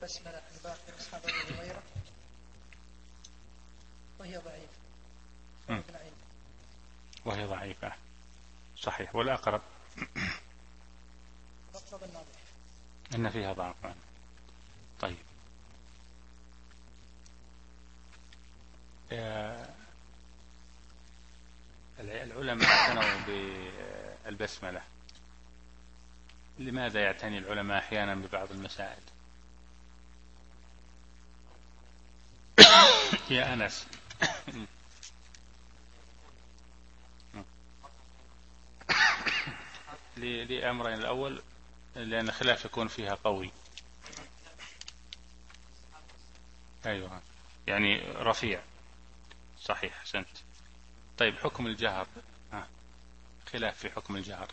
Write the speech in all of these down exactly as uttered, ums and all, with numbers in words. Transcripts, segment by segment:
البسملة عن باقي أصحاب أبي هريرة وهي ضعيفة وهي ضعيفة صحيح، والأقرب إن فيها ضعف. طيب العلماء اعتنوا بالبسملة، لماذا يعتني العلماء أحيانا ببعض المسائل؟ يا أنس لأمرين: الأول لأن خلاف يكون فيها قوي، أيوة يعني رفيع، صحيح أحسنت. طيب حكم الجهر، ها. خلاف في حكم الجهر.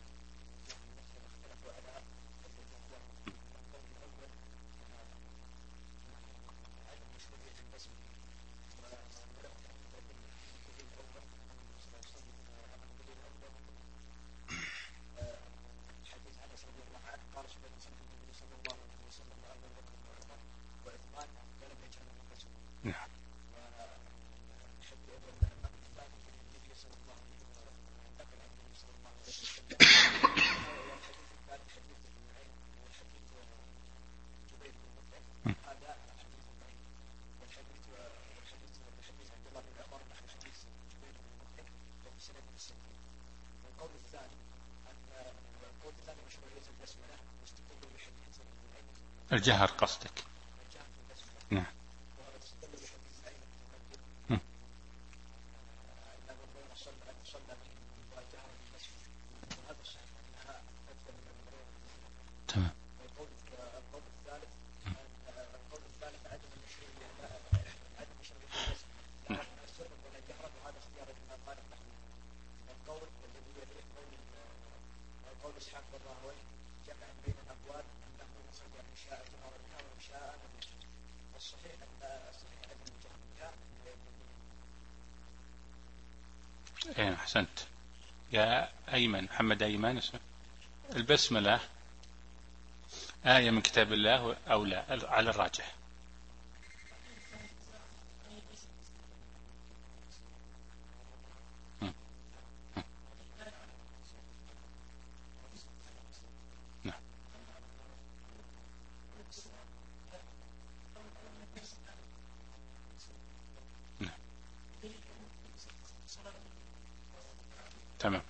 الجهر قصدك؟ نعم. تمام. إيه أحسنت يا أيمن، محمد أيمن اسمه. البسملة آية من كتاب الله أو لا؟ على الراجح. تمام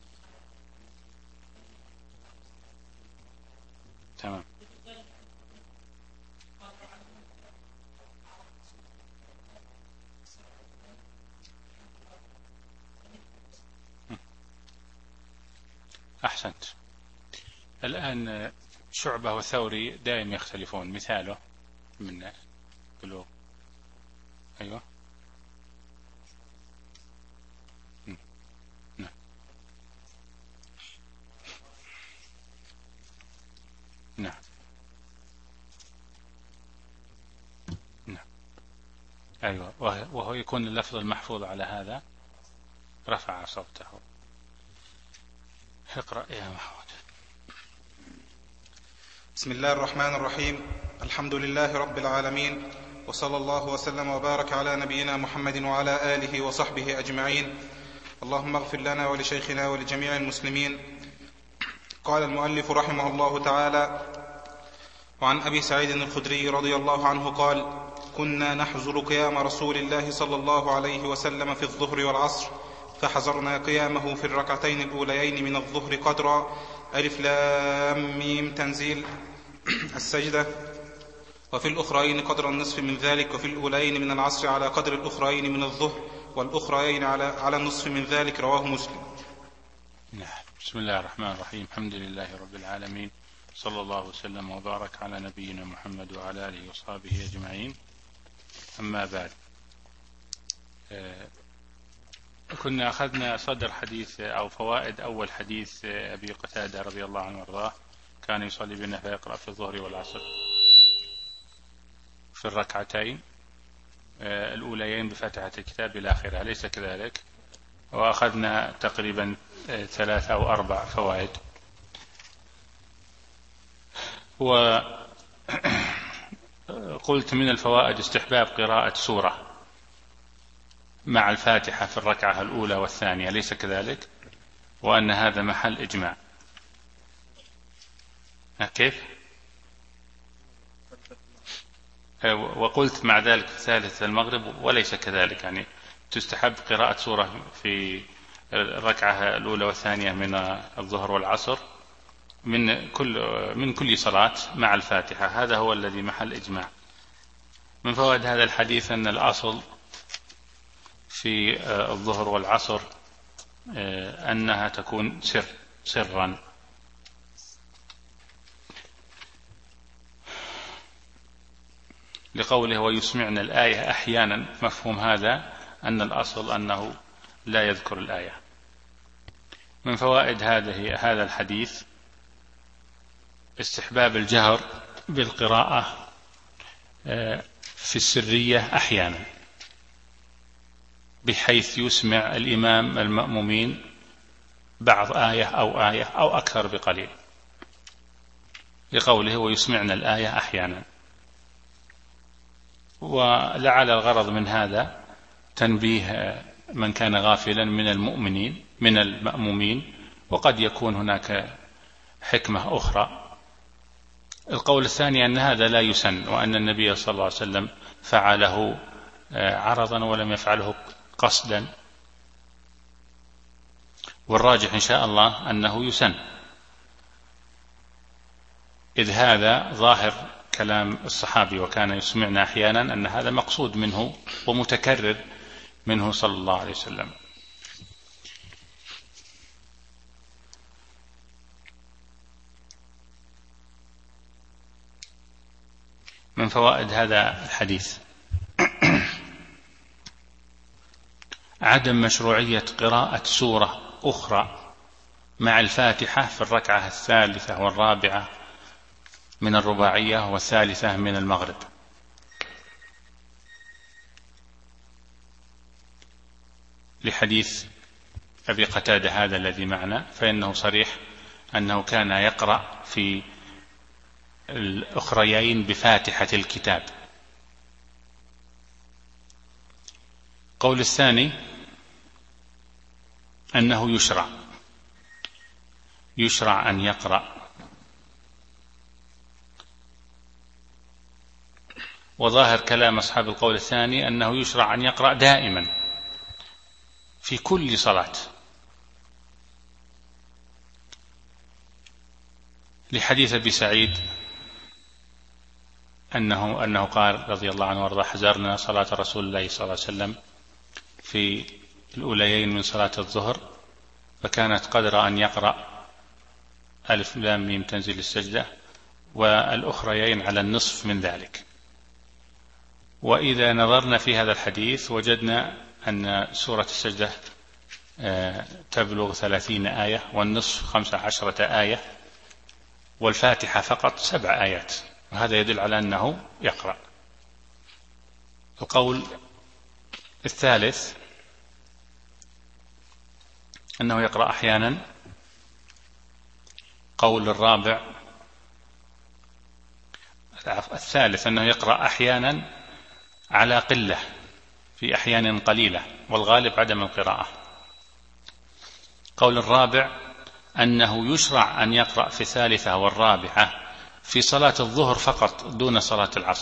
تمام. أحسنت. الآن شعبة وثوري دائما يختلفون، مثاله من بلوغ. أيوة نعم نعم نعم. أيوة، وهو يكون اللفظ المحفوظ على هذا رفع صوته. اقرأ يا محمود. بسم الله الرحمن الرحيم. الحمد لله رب العالمين، وصلى الله وسلم وبارك على نبينا محمد وعلى آله وصحبه أجمعين. اللهم اغفر لنا ولشيخنا ولجميع المسلمين. قال المؤلف رحمه الله تعالى: وعن أبي سعيد الخدري رضي الله عنه قال: كنا نحزر قيام رسول الله صلى الله عليه وسلم في الظهر والعصر، فحزرنا قيامه في الركعتين الأوليين من الظهر قدر ألف لام ميم تنزيل السجدة، وفي الأخرين قدر النصف من ذلك، وفي الأولين من العصر على قدر الأخرين من الظهر، والأخرين على, على النصف من ذلك. رواه مسلم. نعم. بسم الله الرحمن الرحيم. الحمد لله رب العالمين، صلى الله وسلم وبارك على نبينا محمد وعلى آله وصحبه أجمعين. أما بعد، كنا أخذنا صدر حديث أو فوائد أول حديث أبي قتادة رضي الله عنه وارضاه: كان يصلي بنا فيقرأ في الظهر والعصر في الركعتين الأوليين بفتحة الكتاب إلى آخره، أليس كذلك؟ وأخذنا تقريبا ثلاثة أو أربع فوائد. قلت من الفوائد استحباب قراءة سورة مع الفاتحة في الركعة الأولى والثانية، ليس كذلك؟ وأن هذا محل إجماع. كيف؟ وقلت مع ذلك في ثالث المغرب وليس كذلك، يعني تستحب قراءة سورة في الركعة الأولى والثانية من الظهر والعصر من كل من كل صلاة مع الفاتحة، هذا هو الذي محل إجماع. من فوائد هذا الحديث أن الأصل في الظهر والعصر أنها تكون سر سرا، لقوله ويسمعنا الآية أحيانا، مفهوم هذا أن الأصل أنه لا يذكر الآية. من فوائد هذه هذا الحديث استحباب الجهر بالقراءة في السرية أحيانا، بحيث يسمع الإمام المأمومين بعض آية أو آية أو أكثر بقليل، لقوله ويسمعنا الآية أحيانا. ولعل الغرض من هذا تنبيه من كان غافلا من المؤمنين من المأمومين، وقد يكون هناك حكمة أخرى. القول الثاني أن هذا لا يسن، وأن النبي صلى الله عليه وسلم فعله عرضا ولم يفعله قصدا، والراجح إن شاء الله أنه يسن، إذ هذا ظاهر كلام الصحابي وكان يسمعنا أحيانا، أن هذا مقصود منه ومتكرر منه صلى الله عليه وسلم. من فوائد هذا الحديث عدم مشروعية قراءة سورة أخرى مع الفاتحة في الركعة الثالثة والرابعة من الرباعية والثالثة من المغرب، لحديث أبي قتادة هذا الذي معنا، فإنه صريح أنه كان يقرأ في الأخريين بفاتحة الكتاب. قول الثاني أنه يشرع يشرع أن يقرأ، وظاهر كلام أصحاب القول الثاني أنه يشرع أن يقرأ دائما في كل صلاة، لحديث أبي سعيد أنه أنه قال رضي الله عنه وارضاه حزرنا صلاة رسول الله صلى الله عليه وسلم في الأوليين من صلاة الظهر، فكانت قدر أن يقرأ ألف لام ميم تنزيل السجدة، والأخريين على النصف من ذلك. وإذا نظرنا في هذا الحديث وجدنا أن سورة السجدة تبلغ ثلاثين آية، والنصف خمسة عشرة آية، والفاتحة فقط سبع آيات، وهذا يدل على أنه يقرأ. القول الثالث أنه يقرأ أحيانا. قول الرابع الثالث أنه يقرأ أحيانا على قلة، في أحيان قليلة، والغالب عدم القراءة. قول الرابع أنه يشرع أن يقرأ في الثالثة والرابعة في صلاة الظهر فقط دون صلاة العصر،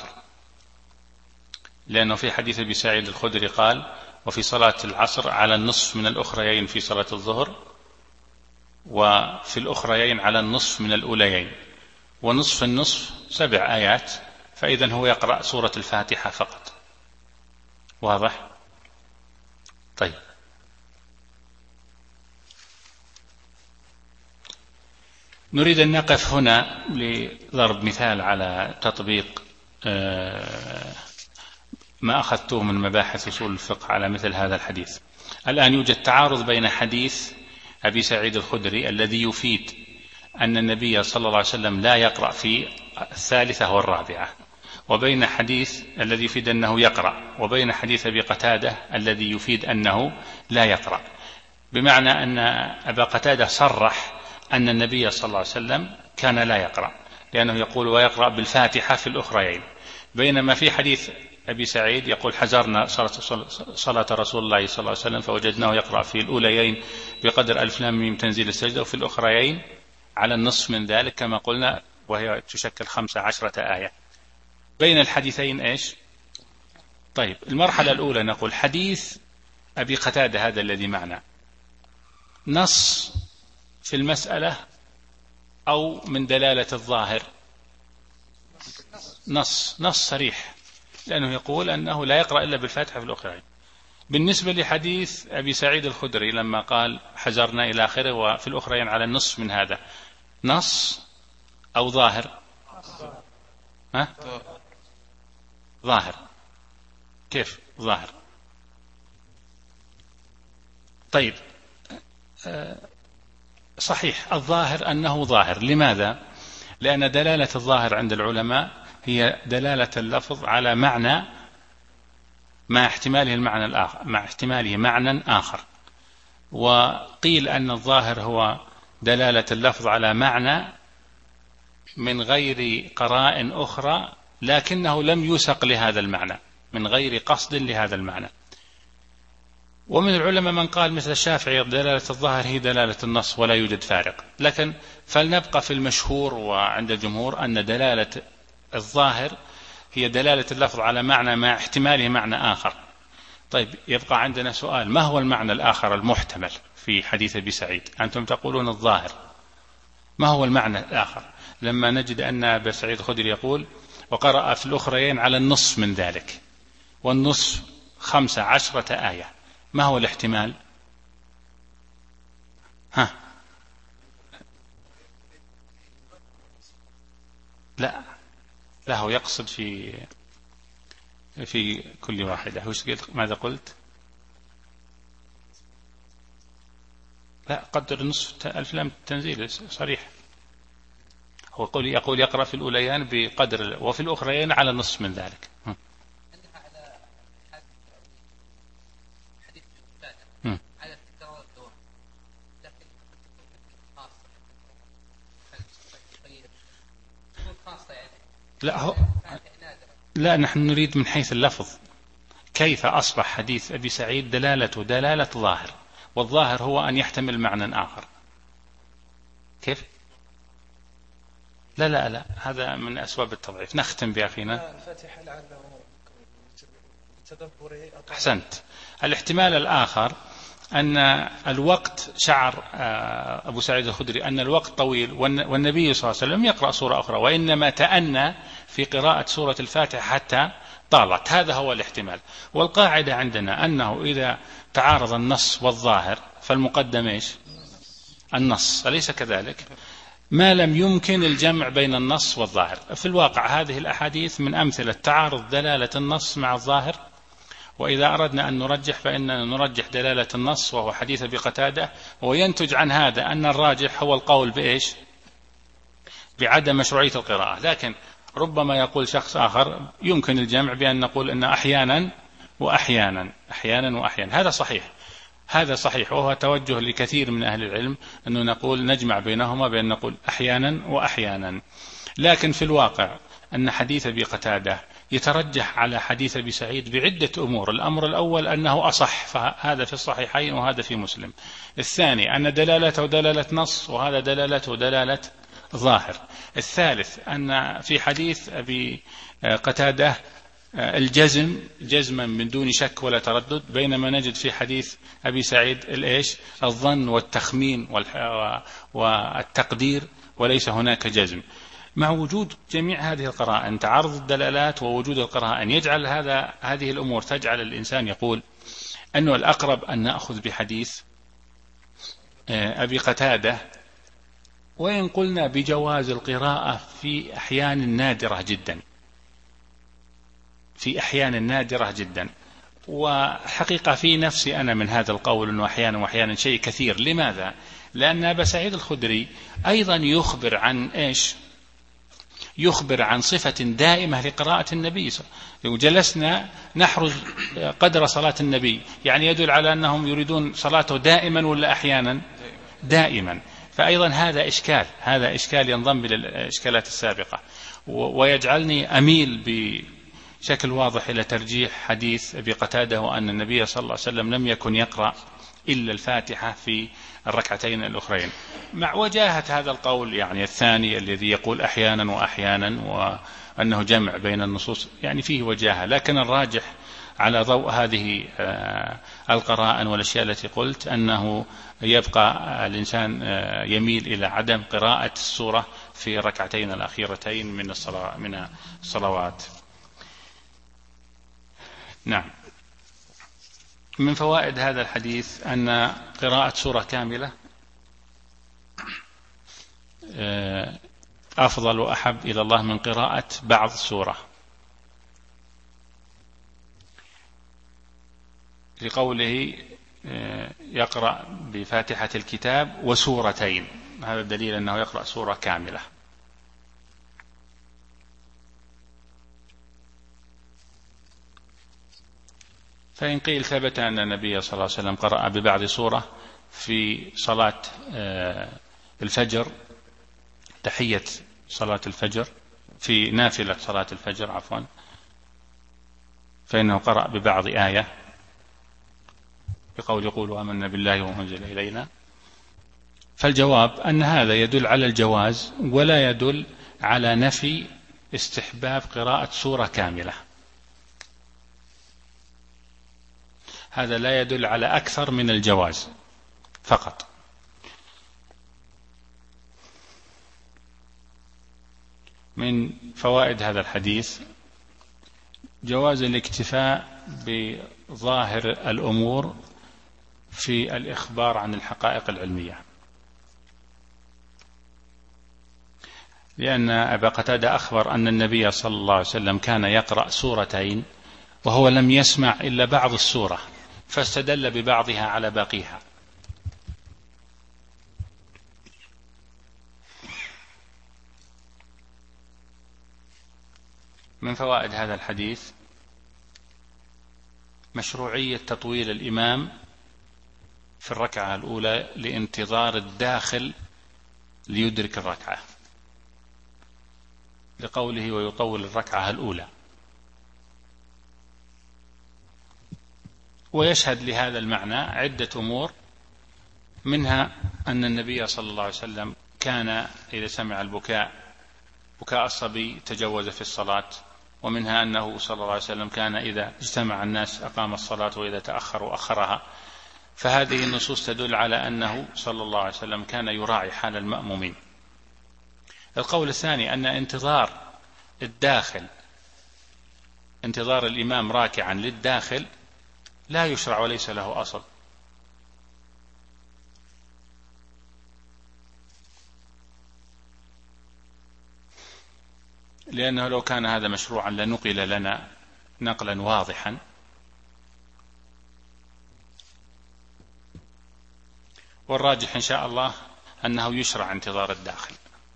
لأنه في حديث أبي سعيد الخدري قال وفي صلاة العصر على النصف من الأخريين في صلاة الظهر، وفي الأخريين على النصف من الأوليين، ونصف النصف سبع آيات، فإذن هو يقرأ سورة الفاتحة فقط. واضح؟ طيب، نريد أن نقف هنا لضرب مثال على تطبيق ما أخذته من مباحث أصول الفقه على مثل هذا الحديث. الآن يوجد تعارض بين حديث أبي سعيد الخدري الذي يفيد أن النبي صلى الله عليه وسلم لا يقرأ في الثالثة والرابعة، وبين حديث الذي يفيد أنه يقرأ، وبين حديث أبي قتادة الذي يفيد أنه لا يقرأ، بمعنى أن أبا قتادة صرح أن النبي صلى الله عليه وسلم كان لا يقرأ، لأنه يقول ويقرأ بالفاتحة في الأخريين، بينما في حديث أبي سعيد يقول حجرنا صلاة رسول الله صلى الله عليه وسلم فوجدناه يقرأ في الأوليين بقدر ألف لام ميم تنزيل السجدة، وفي الأخريين على النصف من ذلك كما قلنا، وهي تشكل خمسة عشرة آية. بين الحديثين إيش؟ طيب المرحلة الأولى نقول حديث أبي قتادة هذا الذي معنا نص في المسألة أو من دلالة الظاهر؟ نص نص صريح، لأنه يقول أنه لا يقرأ إلا بالفاتحة في الأخرين. بالنسبة لحديث أبي سعيد الخدري لما قال حجرنا إلى آخره وفي الأخرين على النصف من هذا، نص أو ظاهر؟ ها؟ ظاهر. كيف ظاهر؟ طيب صحيح الظاهر أنه ظاهر. لماذا؟ لأن دلالة الظاهر عند العلماء هي دلالة اللفظ على معنى مع احتماله المعنى الآخر، مع احتماله معنى آخر. وقيل أن الظاهر هو دلالة اللفظ على معنى من غير قرائن أخرى، لكنه لم يسق لهذا المعنى، من غير قصد لهذا المعنى. ومن العلماء من قال مثل الشافعي دلالة الظاهر هي دلالة النص ولا يوجد فارق، لكن فلنبقى في المشهور وعند الجمهور أن دلالة الظاهر هي دلالة اللفظ على معنى مع احتماله معنى آخر. طيب يبقى عندنا سؤال، ما هو المعنى الآخر المحتمل في حديث أبي سعيد؟ أنتم تقولون الظاهر، ما هو المعنى الآخر لما نجد أن أبي سعيد الخدري يقول وقرأ في الأخرين على النصف من ذلك، والنصف خمسة عشرة آية، ما هو الاحتمال؟ ها؟ لا لا هو يقصد في في كل واحدة. ماذا قلت؟ لا قدر نصف ألف لام تنزيل صريح. هو يقول يقول يقرأ في الأوليان بقدر وفي الأخرين على نصف من ذلك. لا هو لا نحن نريد من حيث اللفظ كيف أصبح حديث أبي سعيد دلالته دلالة ظاهر، والظاهر هو أن يحتمل معنى آخر. كيف؟ لا لا لا هذا من أسباب التضعيف. نختم بأخينا. أحسنت. الاحتمال الآخر أن الوقت، شعر أبو سعيد الخدري أن الوقت طويل والنبي صلى الله عليه وسلم يقرأ سورة أخرى، وإنما تأنى في قراءة سورة الفاتحة حتى طالت. هذا هو الاحتمال. والقاعدة عندنا أنه إذا تعارض النص والظاهر فالمقدم إيش؟ النص، أليس كذلك؟ ما لم يمكن الجمع بين النص والظاهر. في الواقع هذه الأحاديث من أمثلة تعارض دلالة النص مع الظاهر، وإذا أردنا أن نرجح فإننا نرجح دلالة النص وهو حديث أبي قتادة، وينتج عن هذا أن الراجح هو القول بإيش؟ بعدم مشروعية القراءة. لكن ربما يقول شخص آخر يمكن الجمع بأن نقول أن أحيانا وأحيانا أحيانا وأحيانا. هذا صحيح، هذا صحيح، وهو توجه لكثير من أهل العلم أنه نقول نجمع بينهما بأن نقول أحيانا وأحيانا. لكن في الواقع أن حديث أبي قتادة يترجح على حديث أبي سعيد بعدة أمور. الأمر الأول أنه أصح، فهذا في الصحيحين وهذا في مسلم. الثاني أن دلالته دلالة نص وهذا دلالته دلالة ظاهر. الثالث أن في حديث أبي قتادة الجزم جزما من دون شك ولا تردد، بينما نجد في حديث أبي سعيد الإيش؟ الظن والتخمين والتقدير، وليس هناك جزم. مع وجود جميع هذه القرائن، تعارض الدلالات ووجود القرائن، يجعل هذا هذه الأمور تجعل الإنسان يقول أنه الأقرب أن نأخذ بحديث أبي قتادة، وإن قلنا بجواز القراءة في أحيان نادرة جدا، في أحيان نادرة جدا. وحقيقة في نفسي أنا من هذا القول أنه أحيانا وأحيانا شيء كثير. لماذا؟ لأن أبا سعيد الخدري أيضا يخبر عن إيش؟ يخبر عن صفة دائمة لقراءة النبي. وجلسنا نحرز قدر صلاة النبي، يعني يدل على أنهم يريدون صلاته دائما ولا أحيانا؟ دائما. فأيضا هذا إشكال، هذا إشكال ينضم إلى الإشكالات السابقة، ويجعلني أميل بشكل واضح إلى ترجيح حديث أبي قتادة وأن النبي صلى الله عليه وسلم لم يكن يقرأ إلا الفاتحة في الركعتين الأخرين، مع وجاهة هذا القول يعني الثاني الذي يقول أحيانا وأحيانا وأنه جمع بين النصوص، يعني فيه وجاهة. لكن الراجح على ضوء هذه القراءة والأشياء التي قلت أنه يبقى الإنسان يميل إلى عدم قراءة السورة في الركعتين الأخيرتين من الصلاة من الصلوات. نعم. من فوائد هذا الحديث أن قراءة سورة كاملة أفضل وأحب إلى الله من قراءة بعض سورة، لقوله يقرأ بفاتحة الكتاب وسورتين، هذا دليل أنه يقرأ سورة كاملة. فإن قيل ثبت أن النبي صلى الله عليه وسلم قرأ ببعض سورة في صلاة الفجر، تحية صلاة الفجر، في نافلة صلاة الفجر عفوا، فإنه قرأ ببعض آية بقول يقولوا آمنا بالله وما أنزل إلينا. فالجواب أن هذا يدل على الجواز ولا يدل على نفي استحباب قراءة سورة كاملة، هذا لا يدل على أكثر من الجواز فقط. من فوائد هذا الحديث جواز الاكتفاء بظاهر الأمور في الإخبار عن الحقائق العلمية، لأن أبا قتادة أخبر أن النبي صلى الله عليه وسلم كان يقرأ سورتين وهو لم يسمع إلا بعض السورة، فاستدل ببعضها على باقيها. من فوائد هذا الحديث مشروعية تطويل الإمام في الركعة الأولى لانتظار الداخل ليدرك الركعة، لقوله ويطول الركعة الأولى. ويشهد لهذا المعنى عدة أمور، منها أن النبي صلى الله عليه وسلم كان إذا سمع البكاء بكاء الصبي تجوز في الصلاة، ومنها أنه صلى الله عليه وسلم كان إذا اجتمع الناس أقام الصلاة وإذا تأخروا أخرها. فهذه النصوص تدل على أنه صلى الله عليه وسلم كان يراعي حال المأمومين. القول الثاني أن انتظار الداخل، انتظار الإمام راكعا للداخل لا يشرع وليس له أصل، لأنه لو كان هذا مشروعا لنقل لنا نقلا واضحا. والراجح إن شاء الله أنه يشرع انتظار الداخل،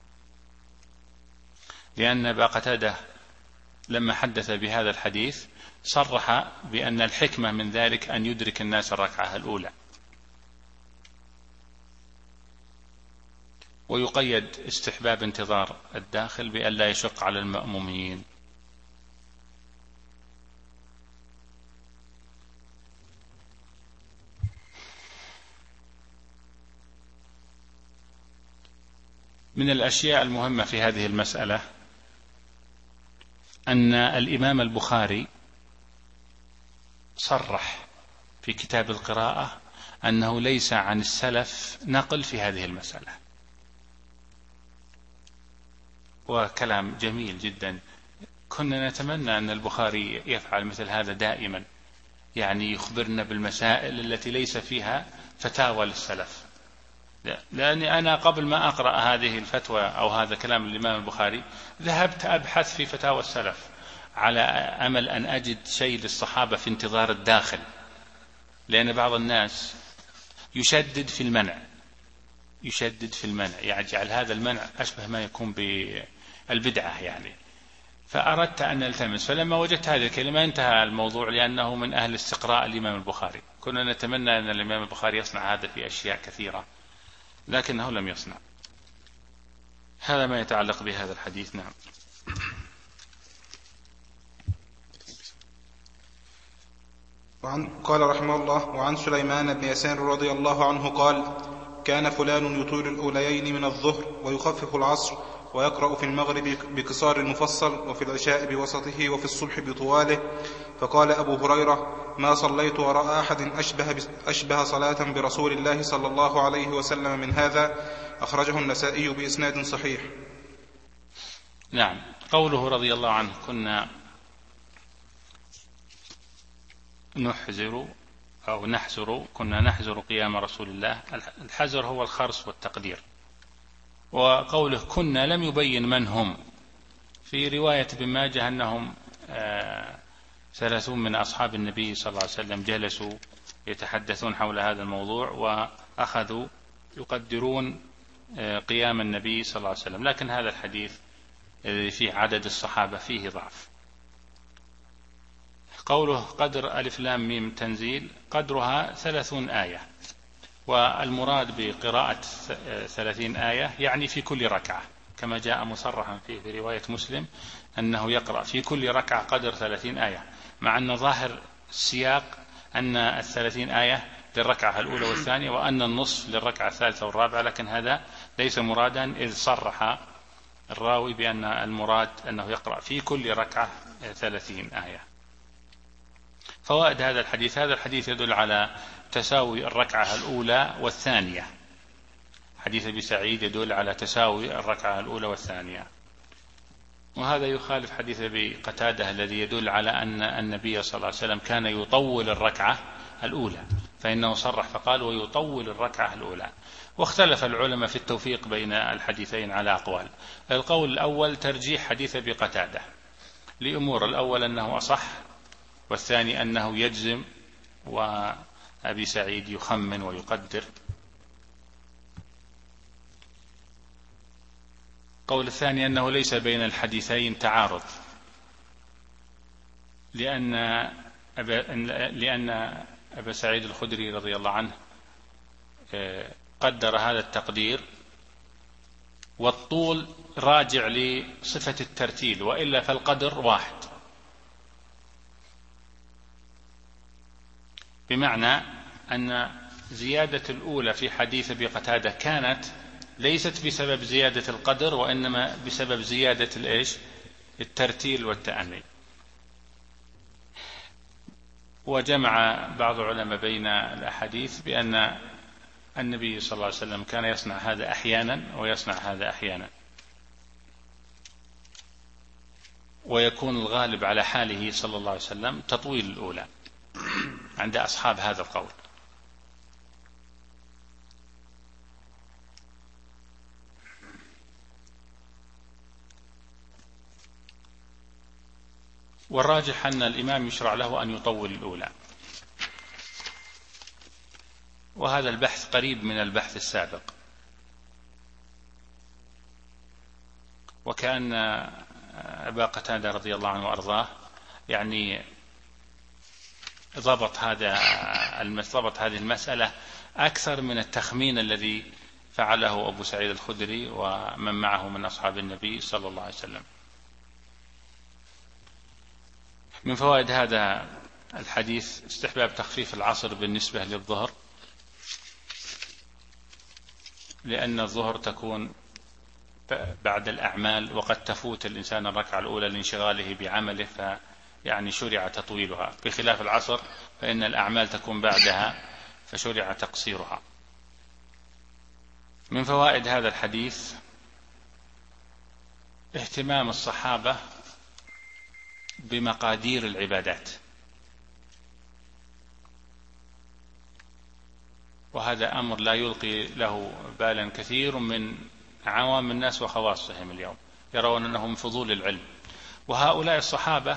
لأن أبا قتادة لما حدث بهذا الحديث صرح بأن الحكمة من ذلك أن يدرك الناس الركعة الأولى، ويقيد استحباب انتظار الداخل بأن لا يشق على المأمومين. من الأشياء المهمة في هذه المسألة أن الإمام البخاري صرح في كتاب القراءة أنه ليس عن السلف نقل في هذه المسألة، وكلام جميل جدا. كنا نتمنى أن البخاري يفعل مثل هذا دائما، يعني يخبرنا بالمسائل التي ليس فيها فتاوى للسلف. لأني أنا قبل ما أقرأ هذه الفتوى أو هذا كلام الإمام البخاري ذهبت أبحث في فتاوى السلف على أمل أن أجد شيء للصحابة في انتظار الداخل، لأن بعض الناس يشدد في المنع يشدد في المنع يجعل هذا المنع أشبه ما يكون بالبدعة يعني. فأردت أن ألتمس، فلما وجدت هذه الكلمة انتهى الموضوع، لأنه من أهل استقراء الإمام البخاري. كنا نتمنى أن الإمام البخاري يصنع هذا في أشياء كثيرة، لكنه لم يصنع. هذا ما يتعلق بهذا الحديث. نعم. وعن قال رحمه الله: وعن سليمان بن يسار رضي الله عنه قال: كان فلان يطيل الأوليين من الظهر ويخفف العصر، ويقرأ في المغرب بقصار المفصل، وفي العشاء بوسطه، وفي الصبح بطواله. فقال أبو هريرة: ما صليت وراء أحد أشبه, أشبه صلاة برسول الله صلى الله عليه وسلم من هذا. أخرجه النسائي بإسناد صحيح. نعم. قوله رضي الله عنه: كنا نحزر أو نحزر كنا نحزر قيام رسول الله. الحزر هو الخرص والتقدير. وقوله كنا لم يبين من هم. في رواية ابن ماجه أنهم ثلاثون من أصحاب النبي صلى الله عليه وسلم جلسوا يتحدثون حول هذا الموضوع، وأخذوا يقدرون قيام النبي صلى الله عليه وسلم. لكن هذا الحديث الذي فيه عدد الصحابة فيه ضعف. قوله قدر ألف لام ميم تنزيل، قدرها ثلاثون آية، والمراد بقراءة ثلاثين آية يعني في كل ركعة، كما جاء مصرحا فيه في رواية مسلم أنه يقرأ في كل ركعة قدر ثلاثين آية، مع أن ظاهر السياق أن الثلاثين آية للركعة الأولى والثانية، وأن النصف للركعة الثالثة والرابعة، لكن هذا ليس مرادا، إذ صرح الراوي بأن المراد أنه يقرأ في كل ركعة ثلاثين آية. فوائد هذا الحديث: هذا الحديث يدل على تساوي الركعة الأولى والثانية. حديث أبي سعيد يدل على تساوي الركعة الأولى والثانية، وهذا يخالف حديث أبي قتادة الذي يدل على أن النبي صلى الله عليه وسلم كان يطول الركعة الأولى، فإنه صرح فقال ويطول الركعة الأولى. واختلف العلماء في التوفيق بين الحديثين على أقوال. القول الأول ترجيح حديث أبي قتادة لأمور: الأول أنه أصح، والثاني أنه يجزم، وأبي سعيد يخمن ويقدر. قول الثاني أنه ليس بين الحديثين تعارض، لأن أبا, لأن أبا سعيد الخدري رضي الله عنه قدر هذا التقدير، والطول راجع لصفة الترتيل، وإلا فالقدر واحد، بمعنى أن زيادة الأولى في حديث أبي قتادة كانت ليست بسبب زيادة القدر، وإنما بسبب زيادة الإيش؟ الترتيل والتأني. وجمع بعض العلماء بين الأحاديث بأن النبي صلى الله عليه وسلم كان يصنع هذا أحيانا ويصنع هذا أحيانا، ويكون الغالب على حاله صلى الله عليه وسلم تطويل الأولى عند أصحاب هذا القول. والراجح أن الإمام يشرع له أن يطول الأولى، وهذا البحث قريب من البحث السابق. وكأن أبا قتادة رضي الله عنه وأرضاه يعني ضبط هذا ضبط هذه المسألة أكثر من التخمين الذي فعله أبو سعيد الخدري ومن معه من أصحاب النبي صلى الله عليه وسلم. من فوائد هذا الحديث استحباب تخفيف العصر بالنسبة للظهر، لأن الظهر تكون بعد الأعمال، وقد تفوت الإنسان الركعة الأولى لانشغاله بعمله، فيعني شرع تطويلها، بخلاف العصر فإن الأعمال تكون بعدها فشرع تقصيرها. من فوائد هذا الحديث اهتمام الصحابة بمقادير العبادات، وهذا أمر لا يلقي له بالا كثير من عوام الناس وخواصهم اليوم، يرون أنه من فضول العلم. وهؤلاء الصحابة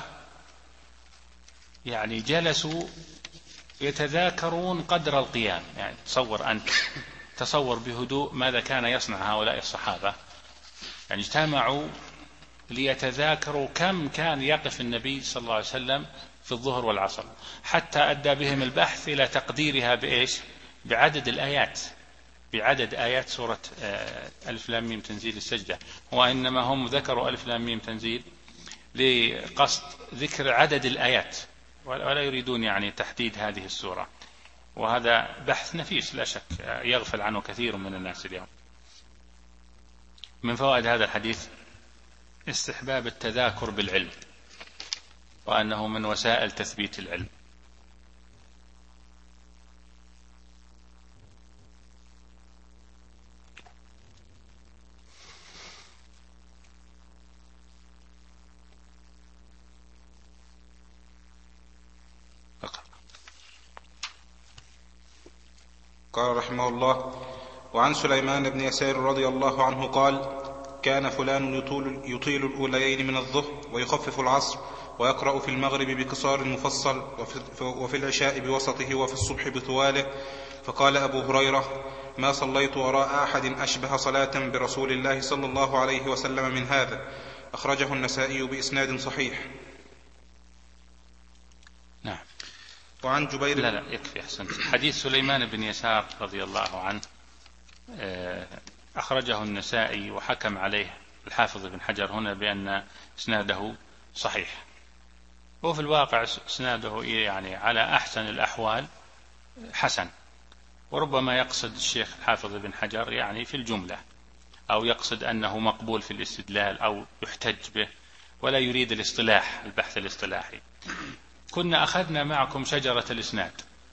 يعني جلسوا يتذاكرون قدر القيام. يعني تصور أنت تصور بهدوء ماذا كان يصنع هؤلاء الصحابة. يعني اجتمعوا ليتذاكروا كم كان يقف النبي صلى الله عليه وسلم في الظهر والعصر، حتى أدى بهم البحث إلى تقديرها بإيش؟ بعدد الآيات، بعدد آيات سورة ألف لام ميم تنزيل السجدة، وإنما هم ذكروا ألف لام ميم تنزيل لقصد ذكر عدد الآيات، ولا يريدون يعني تحديد هذه السورة. وهذا بحث نفيس لا شك يغفل عنه كثير من الناس اليوم. من فوائد هذا الحديث استحباب التذاكر بالعلم، وأنه من وسائل تثبيت العلم. قال رحمه الله: وعن سليمان بن يسار رضي الله عنه قال: كان فلان يطول, يطيل الأوليين من الظهر ويخفف العصر، ويقرأ في المغرب بقصار مفصل، وفي, وفي العشاء بوسطه، وفي الصبح بطواله. فقال أبو هريرة: ما صليت وراء أحد أشبه صلاة برسول الله صلى الله عليه وسلم من هذا. أخرجه النسائي بإسناد صحيح. نعم. وعن جبير لا لا يكفي أحسنت. حديث سليمان بن يسار رضي الله عنه أخرجه النسائي، وحكم عليه الحافظ بن حجر هنا بأن إسناده صحيح، وفي الواقع إسناده يعني على أحسن الأحوال حسن، وربما يقصد الشيخ الحافظ بن حجر يعني في الجملة، أو يقصد أنه مقبول في الاستدلال أو يحتج به، ولا يريد الاصطلاح البحث الاصطلاحي. كنا أخذنا معكم شجرة الإسناد،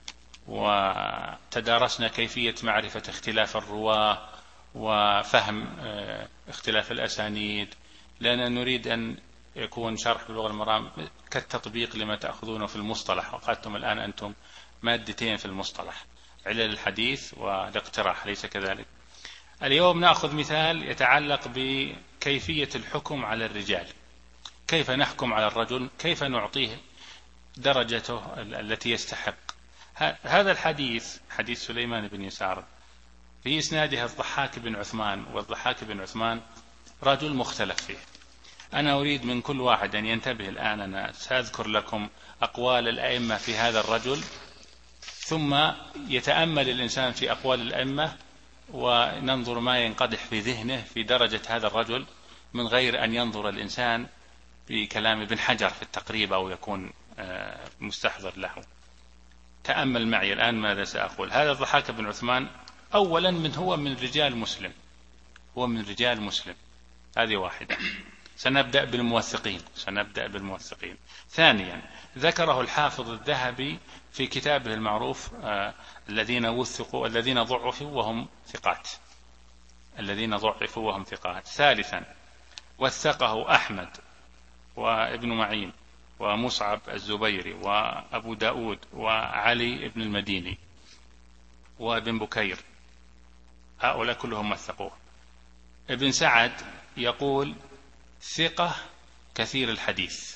وتدارسنا كيفية معرفة اختلاف الرواة وفهم اختلاف الأسانيد، لأننا نريد أن يكون شرح بلغة المرام كالتطبيق لما تأخذونه في المصطلح. وقدتم الآن أنتم مادتين في المصطلح، علل الحديث والاقتراح، ليس كذلك؟ اليوم نأخذ مثال يتعلق بكيفية الحكم على الرجال، كيف نحكم على الرجل، كيف نعطيه درجته التي يستحق. هذا الحديث حديث سليمان بن يسار في إسناده الضحاك بن عثمان، والضحاك بن عثمان رجل مختلف فيه. أنا أريد من كل واحد أن ينتبه الآن، أنا سأذكر لكم أقوال الأئمة في هذا الرجل، ثم يتأمل الإنسان في أقوال الأئمة وننظر ما ينقدح في ذهنه في درجة هذا الرجل، من غير أن ينظر الإنسان في كلام ابن حجر في التقريب أو يكون مستحضر له. تأمل معي الآن ماذا سأقول. هذا الضحاك بن عثمان أولا من هو من رجال مسلم، هو من رجال مسلم، هذه واحدة. سنبدأ بالموثقين سنبدأ بالموثقين ثانيا، ذكره الحافظ الذهبي في كتابه المعروف آه الذين وثقوا الذين ضعفوا وهم ثقات الذين ضعفوا وهم ثقات. ثالثا، وثقه أحمد وابن معين ومصعب الزبيري وأبو داود وعلي بن المديني وابن بكير، هؤلاء كلهم وثقوه. ابن سعد يقول ثقة كثير الحديث.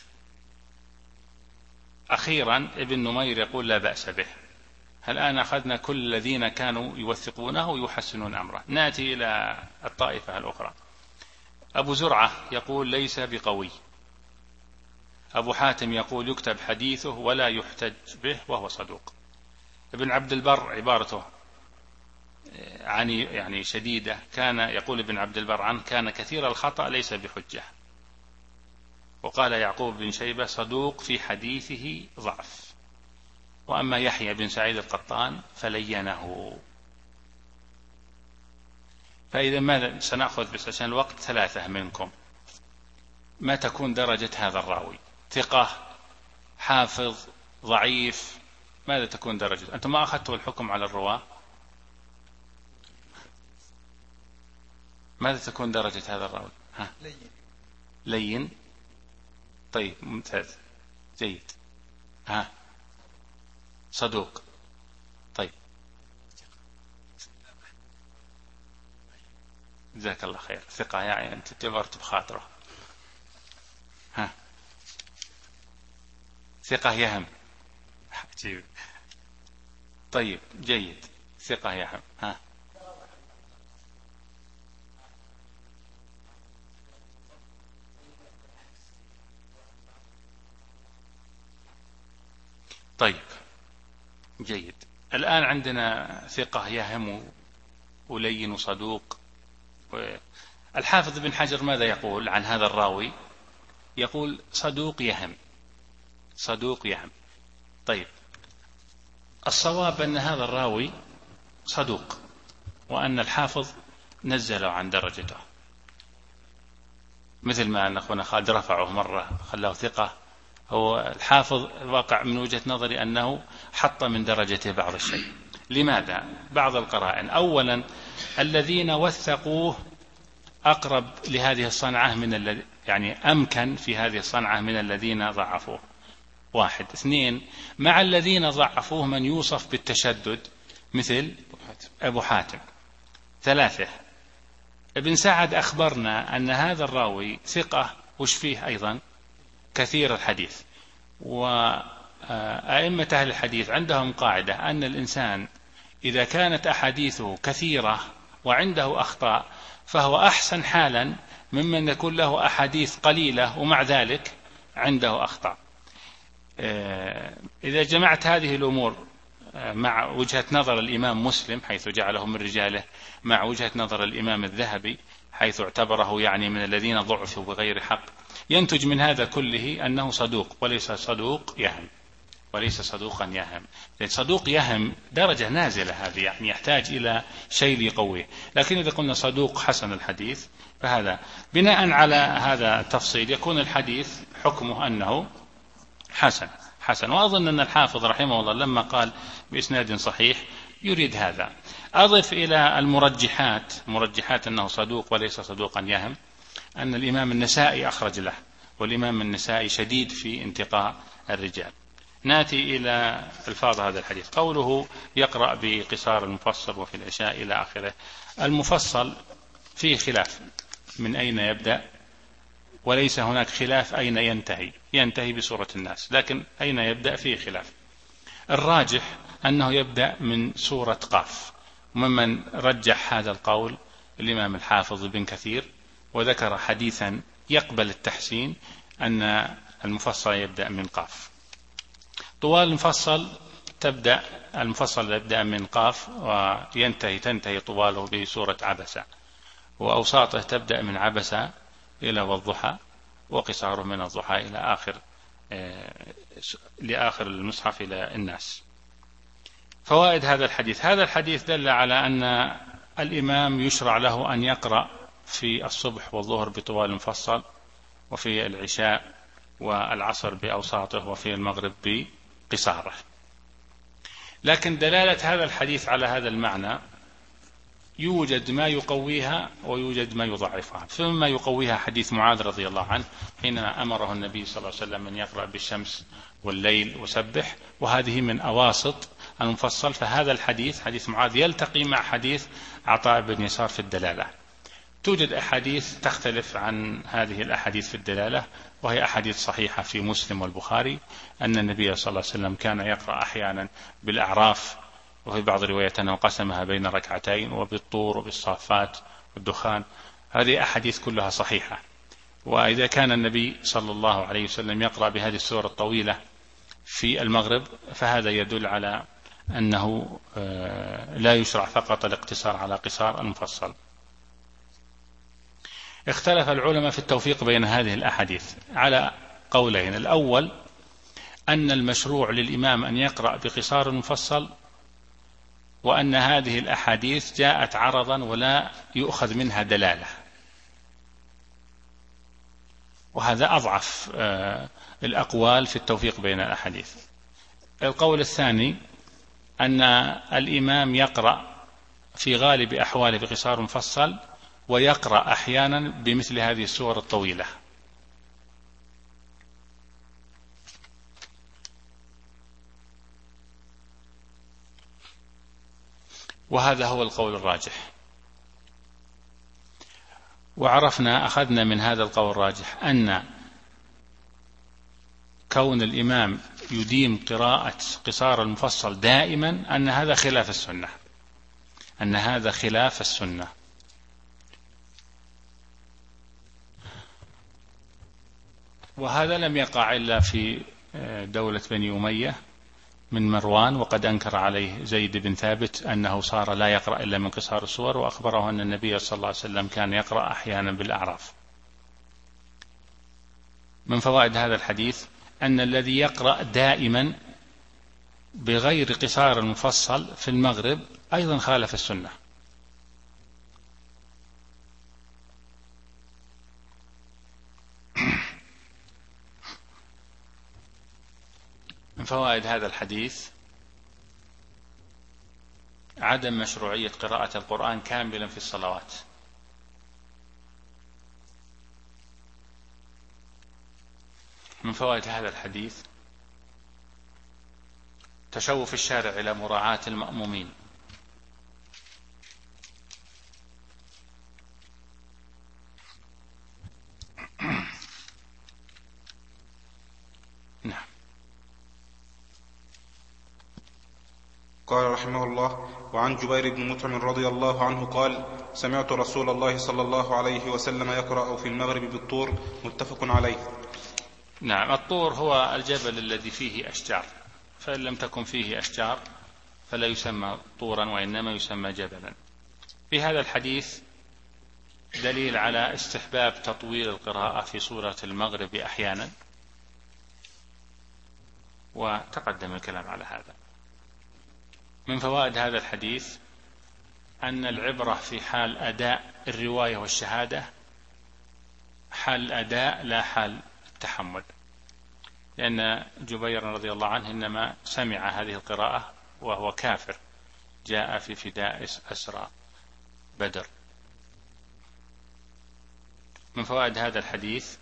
أخيرا ابن نمير يقول لا بأس به. الآن أخذنا كل الذين كانوا يوثقونه ويحسنون أمره. نأتي إلى الطائفة الأخرى. أبو زرعة يقول ليس بقوي. أبو حاتم يقول يكتب حديثه ولا يحتج به وهو صدوق. ابن عبد البر عبارته عني يعني شديدة، كان يقول ابن عبد البر عنه كان كثير الخطأ ليس بحجة. وقال يعقوب بن شيبة صدوق في حديثه ضعف. وأما يحيى بن سعيد القطان فلينه. فإذا ماذا سنأخذ بس عشان الوقت؟ ثلاثة منكم. ما تكون درجة هذا الراوي؟ ثقة، حافظ، ضعيف، ماذا تكون درجة؟ أنتم ما أخذتوا الحكم على الرواة، ماذا تكون درجة هذا الراوي؟ ها؟ لين. لين. طيب ممتاز جيد. ها؟ صدوق. طيب جزاك الله خير. ثقة يعني أنت جبرت بخاطره. ها؟ ثقة يهم. عجيب. طيب جيد، ثقة يهم. ها؟ طيب جيد. الآن عندنا ثقة يهم ولين صدوق. الحافظ بن حجر ماذا يقول عن هذا الراوي؟ يقول صدوق يهم، صدوق يهم. طيب، الصواب أن هذا الراوي صدوق، وأن الحافظ نزله عن درجته، مثل ما أن أخونا خالد رفعه مرة خلاه ثقة. هو الحافظ واقع من وجهة نظري أنه حط من درجته بعض الشيء. لماذا؟ بعض القرائن. أولا، الذين وثقوه أقرب لهذه الصنعة من الذي يعني أمكن في هذه الصنعة من الذين ضعفوه. واحد. اثنين، مع الذين ضعفوه من يوصف بالتشدد مثل أبو حاتم. ثلاثة، ابن سعد أخبرنا أن هذا الراوي ثقة، وش فيه أيضا كثير الحديث. وأئمة أهل الحديث عندهم قاعدة أن الإنسان إذا كانت أحاديثه كثيرة وعنده أخطاء فهو أحسن حالا ممن يكون له أحاديث قليلة ومع ذلك عنده أخطاء. إذا جمعت هذه الأمور مع وجهة نظر الإمام مسلم حيث جعله من رجاله، مع وجهة نظر الإمام الذهبي حيث اعتبره يعني من الذين ضعفوا بغير حق، ينتج من هذا كله أنه صدوق وليس صدوق يهم، وليس صدوقا يهم. صدوق يهم درجة نازلة، هذه يعني يحتاج إلى شيء ليقويه. لكن إذا قلنا صدوق حسن الحديث فهذا بناء على هذا التفصيل يكون الحديث حكمه أنه حسن حسن. وأظن أن الحافظ رحمه الله لما قال بإسناد صحيح يريد هذا. أضف إلى المرجحات مرجحات أنه صدوق وليس صدوقا يهم أن الإمام النسائي أخرج له، والإمام النسائي شديد في انتقاء الرجال. ناتي إلى الفاظ هذا الحديث. قوله يقرأ بقصار المفصل وفي العشاء إلى آخره. المفصل فيه خلاف من أين يبدأ، وليس هناك خلاف أين ينتهي. ينتهي بسورة الناس، لكن أين يبدأ فيه خلاف. الراجح أنه يبدأ من سورة قاف، وممن رجح هذا القول الإمام الحافظ بن كثير، وذكر حديثا يقبل التحسين أن المفصل يبدأ من قاف. طوال المفصل تبدأ المفصل يبدأ من قاف وينتهي تنتهي طواله بسورة عبسة، وأوساطه تبدأ من عبسة إلى والضحى، وقصاره من الضحى إلى آخر لآخر المصحف إلى الناس. فوائد هذا الحديث. هذا الحديث دل على أن الإمام يشرع له أن يقرأ في الصبح والظهر بطوال المفصل، وفي العشاء والعصر بأوساطه، وفي المغرب بقصاره. لكن دلالة هذا الحديث على هذا المعنى يوجد ما يقويها ويوجد ما يضعفها. فمما يقويها حديث معاذ رضي الله عنه حينما أمره النبي صلى الله عليه وسلم أن يقرأ بالشمس والليل وسبح، وهذه من أواسط المفصل. فهذا الحديث حديث معاذ يلتقي مع حديث عطاء بن يسار في الدلالة. توجد أحاديث تختلف عن هذه الأحاديث في الدلالة، وهي أحاديث صحيحة في مسلم والبخاري أن النبي صلى الله عليه وسلم كان يقرأ أحيانا بالأعراف، وفي بعض الروايات أنه قسمها بين ركعتين، وبالطور وبالصافات والدخان. هذه أحاديث كلها صحيحة. وإذا كان النبي صلى الله عليه وسلم يقرأ بهذه السورة الطويلة في المغرب فهذا يدل على أنه لا يشرع فقط الاقتصار على قصار المفصل. اختلف العلماء في التوفيق بين هذه الأحاديث على قولين. الأول أن المشروع للإمام أن يقرأ بقصار المفصل، وأن هذه الأحاديث جاءت عرضا ولا يؤخذ منها دلالة، وهذا أضعف الأقوال في التوفيق بين الأحاديث. القول الثاني أن الإمام يقرأ في غالب أحواله بقصار مفصل، ويقرأ أحيانا بمثل هذه السور الطويلة. وهذا هو القول الراجح. وعرفنا أخذنا من هذا القول الراجح أن كون الإمام يديم قراءة قصار المفصل دائما أن هذا خلاف السنة، أن هذا خلاف السنة. وهذا لم يقع إلا في دولة بني أمية، من مروان، وقد أنكر عليه زيد بن ثابت أنه صار لا يقرأ إلا من قصار السور، وأخبره أن النبي صلى الله عليه وسلم كان يقرأ أحيانا بالأعراف. من فوائد هذا الحديث أن الذي يقرأ دائما بغير قصار المفصل في المغرب أيضا خالف السنة. من فوائد هذا الحديث عدم مشروعية قراءة القرآن كاملا في الصلوات. من فوائد هذا الحديث تشوف الشارع إلى مراعاة المأمومين. نعم. قال رحمه الله: وعن جبير بن مطعم رضي الله عنه قال: سمعت رسول الله صلى الله عليه وسلم يقرأ في المغرب بالطور. متفق عليه. نعم. الطور هو الجبل الذي فيه أشجار، فإن لم تكن فيه أشجار فلا يسمى طورا وإنما يسمى جبلا. في هذا الحديث دليل على استحباب تطويل القراءة في سورة المغرب أحيانا، وتقدم الكلام على هذا. من فوائد هذا الحديث أن العبرة في حال أداء الرواية والشهادة حال الأداء لا حال التحمل، لأن جبير رضي الله عنه إنما سمع هذه القراءة وهو كافر جاء في فداء أسرى بدر. من فوائد هذا الحديث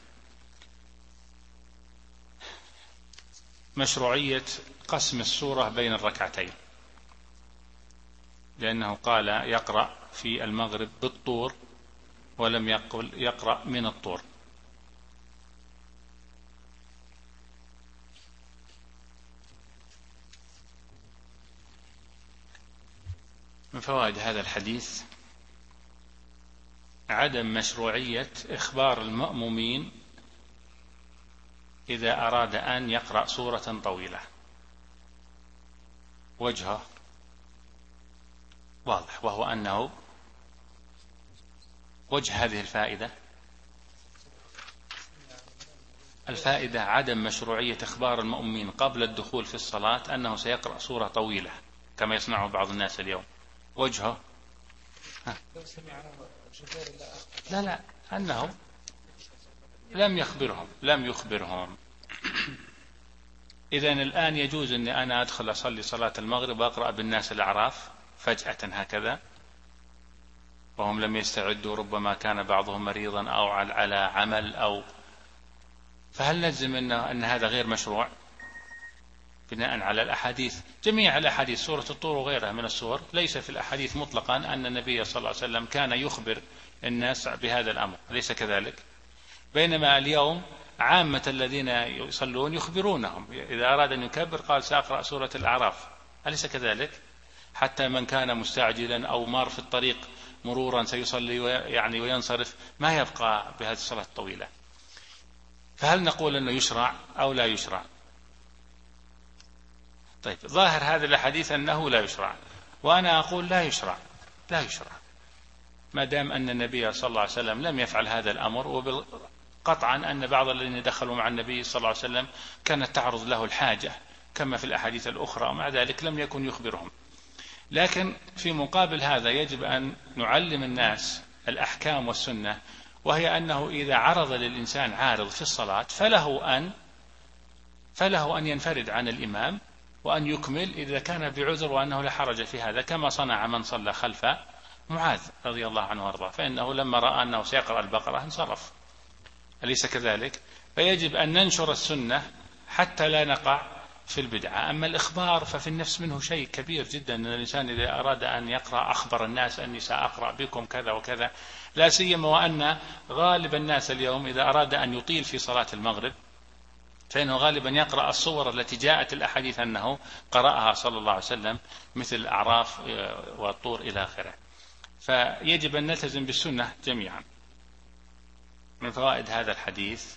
مشروعية قسم السورة بين الركعتين، لأنه قال يقرأ في المغرب بالطور ولم يقل يقرأ من الطور. من فوائد هذا الحديث عدم مشروعية إخبار المأمومين إذا أراد أن يقرأ سورة طويلة. وجهه واضح، وهو أنه وجه هذه الفائدة الفائدة عدم مشروعية إخبار المأمومين قبل الدخول في الصلاة أنه سيقرأ سورة طويلة كما يصنعه بعض الناس اليوم. وجهه ها. لا لا أنه لم يخبرهم لم يخبرهم إذن الآن يجوز أني أنا أدخل أصلي صلاة المغرب وأقرأ بالناس الأعراف فجأة هكذا وهم لم يستعدوا، ربما كان بعضهم مريضا أو على عمل أو فهل نجزم أنه أن هذا غير مشروع بناء على الأحاديث؟ جميع الأحاديث سورة الطور وغيرها من السور ليس في الأحاديث مطلقا أن النبي صلى الله عليه وسلم كان يخبر الناس بهذا الأمر، أليس كذلك؟ بينما اليوم عامة الذين يصلون يخبرونهم إذا أراد أن يكبر قال سأقرأ سورة الأعراف، أليس كذلك؟ حتى من كان مستعجلا أو مار في الطريق مرورا سيصلي يعني وينصرف ما يبقى بهذه الصلاة الطويلة. فهل نقول أنه يشرع أو لا يشرع؟ طيب ظاهر هذا الحديث أنه لا يشرع، وأنا أقول لا يشرع لا يشرع ما دام أن النبي صلى الله عليه وسلم لم يفعل هذا الأمر، وقطعا أن بعض الذين دخلوا مع النبي صلى الله عليه وسلم كانت تعرض له الحاجة كما في الأحاديث الأخرى، ومع ذلك لم يكن يخبرهم. لكن في مقابل هذا يجب أن نعلم الناس الأحكام والسنة، وهي أنه إذا عرض للإنسان عارض في الصلاة فله أن فله أن ينفرد عن الإمام وأن يكمل إذا كان بعذر، وأنه لا حرج في هذا كما صنع من صلى خلف معاذ رضي الله عنه وارضاه، فإنه لما رأى أنه سيقرأ البقرة انصرف، أليس كذلك؟ فيجب أن ننشر السنة حتى لا نقع في البدعة. أما الإخبار ففي النفس منه شيء كبير جدا، أن الإنسان إذا أراد أن يقرأ أخبر الناس أني سأقرأ بكم كذا وكذا، لا سيما وأن غالب الناس اليوم إذا أراد أن يطيل في صلاة المغرب فإنه غالبا يقرأ الصور التي جاءت الأحاديث أنه قرأها صلى الله عليه وسلم مثل الأعراف والطور إلى آخره. فيجب أن نلتزم بالسنة جميعا. من فوائد هذا الحديث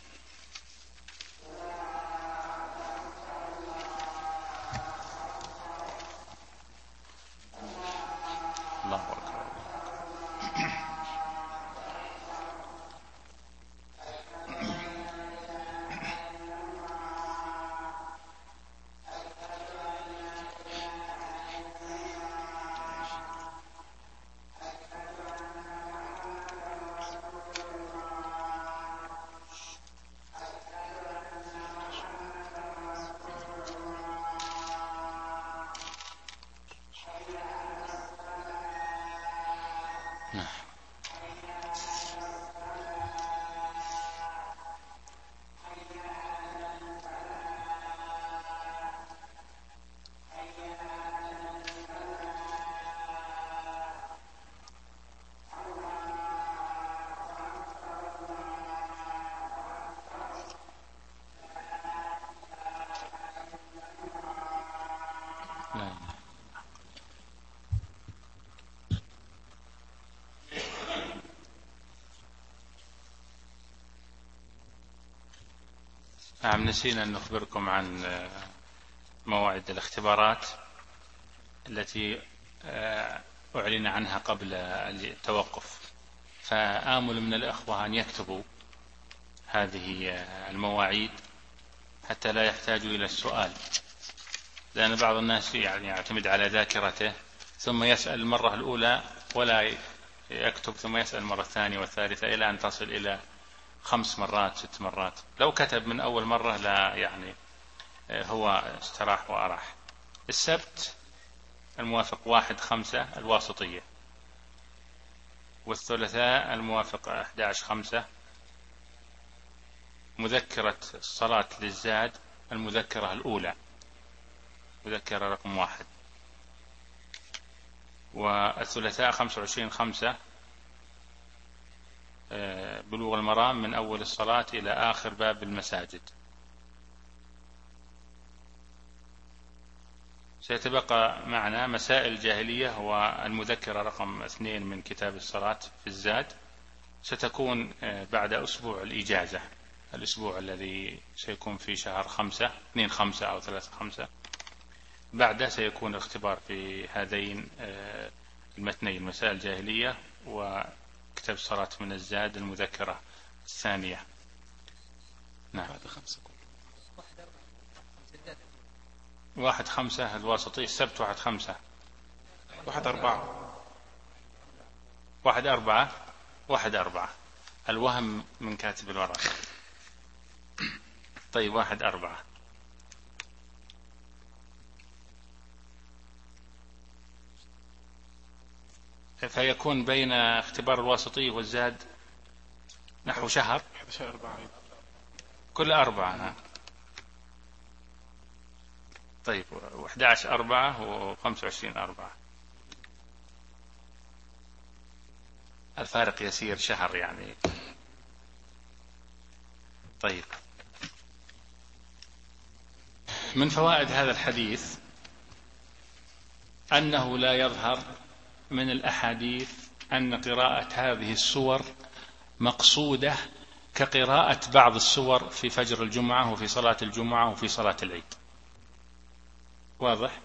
نعم، نسينا أن نخبركم عن موعد الاختبارات التي أعلن عنها قبل التوقف، فآمل من الأخوة أن يكتبوا هذه المواعيد حتى لا يحتاجوا إلى السؤال، لأن بعض الناس يعني يعتمد على ذاكرته ثم يسأل المرة الأولى ولا يكتب، ثم يسأل المرة الثانية والثالثة إلى أن تصل إلى خمس مرات ست مرات. لو كتب من أول مرة لا يعني هو استراح وأراح. السبت الموافق واحد خمسة الواسطية، والثلاثاء الموافق أحد عشر خمسة مذكرة الصلاة للزاد المذكرة الأولى مذكرة رقم واحد، والثلاثاء خمسة وعشرين خمسة بلوغ المرام من أول الصلاة إلى آخر باب المساجد. سيتبقى معنا مسائل الجاهلية هو المذكرة رقم اثنين من كتاب الصلاة في الزاد، ستكون بعد أسبوع الإجازة، الأسبوع الذي سيكون في شهر خمسة اثنين خمسة أو ثلاثة خمسة، بعده سيكون الاختبار في هذين المتنين مسائل الجاهلية وكتاب الصلاة من الزاد المذكرة الثانية. نعم. واحد خمسة الواسطي، السبت واحد خمسة واحد أربعة واحد أربعة واحد أربعة الوهم من كاتب الورق. طيب واحد أربعة فيكون بين اختبار الواسطي والزاد نحو شهر كل أربعة. طيب واحد عشر أربعة وخمسة وعشرين أربعة، الفارق يسير شهر يعني. طيب من فوائد هذا الحديث أنه لا يظهر من الأحاديث أن قراءة هذه السور مقصودة كقراءة بعض السور في فجر الجمعة وفي صلاة الجمعة وفي صلاة العيد. واضح؟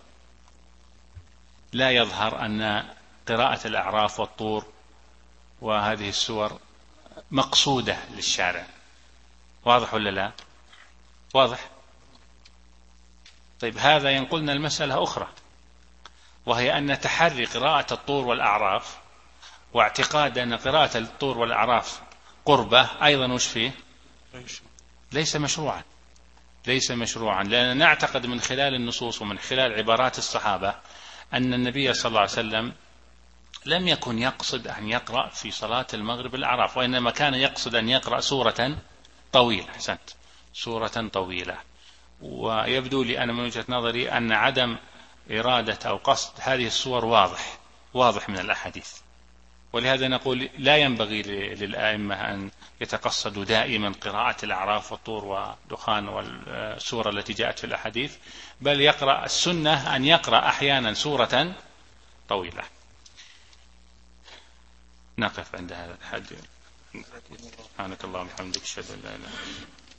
لا يظهر أن قراءة الأعراف والطور وهذه السور مقصودة للشارع. واضح ولا لا؟ واضح؟ طيب هذا ينقلنا المسألة أخرى، وهي أن تحري قراءة الطور والأعراف واعتقاد أن قراءة الطور والأعراف قربة أيضا وش فيه؟ ليس مشروعا ليس مشروعا لأننا نعتقد من خلال النصوص ومن خلال عبارات الصحابة أن النبي صلى الله عليه وسلم لم يكن يقصد أن يقرأ في صلاة المغرب الأعراف، وإنما كان يقصد أن يقرأ سورة طويلة. أحسنت، سورة طويلة. ويبدو لي أنا من وجهة نظري أن عدم إرادة أو قصد هذه الصور واضح واضح من الأحاديث، ولهذا نقول لا ينبغي للآئمة أن يتقصدوا دائما قراءة الأعراف والطور ودخان والسورة التي جاءت في الأحاديث، بل يقرأ السنة أن يقرأ أحيانا سورة طويلة. نقف عند هذا الحد. سبحانك اللهم وبحمدك، أشهد أن لا إله إلا أنت.